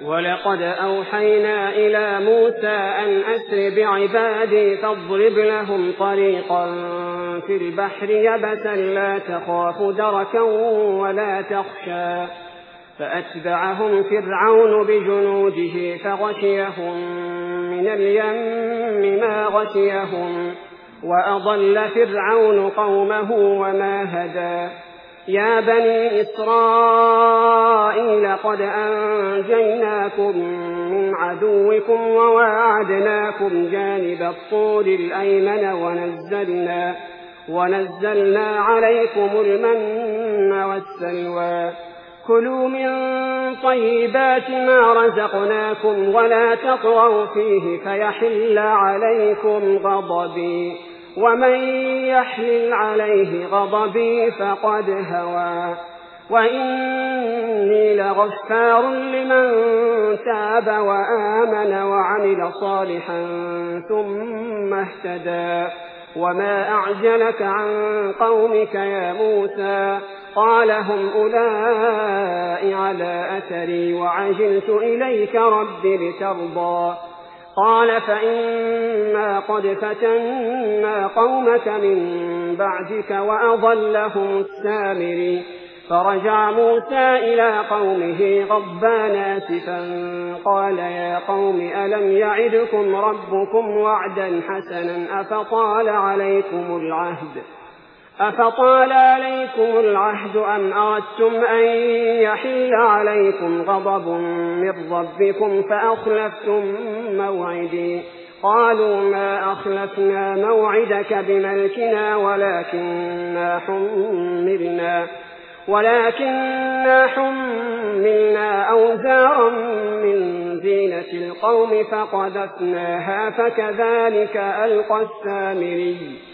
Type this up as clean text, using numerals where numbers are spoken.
ولقد أوحينا إلى موسى أن أسر بعبادي فاضرب لهم طريقا في البحر يبسا لا تخاف دركا ولا تخشى فأتبعهم فرعون بجنوده فغشيهم من اليم ما غشيهم وأضل فرعون قومه وما هدى يا بني إسرائيل قد أنجيناكم من عدوكم وواعدناكم جانب الطور الأيمن ونزلنا عليكم المن والسلوى كلوا من طيبات ما رزقناكم ولا تطغوا فيه فيحل عليكم غضبي ومن يحلل عليه غضبي فقد هوى وإني لغفار لمن تاب وآمن وعمل صالحا ثم اهتدى وما أعجلك عن قومك يا موسى قال هم أولئك على أثري وعجلت إليك رب لترضى قال فإنا قد فتنا قومك من بعدك وأضلهم السامري فرجع موسى إلى قومه غضبان آسفا قال يا قوم ألم يعدكم ربكم وعدا حسنا أفطال عليكم العهد أم أردتم أن يحل عليكم غضب من ربكم فأخلفتم موعدي قالوا ما أخلفنا موعدك بملكنا ولكننا حملنا أوزارا من زينة القوم فقذفناها فكذلك ألقى السامري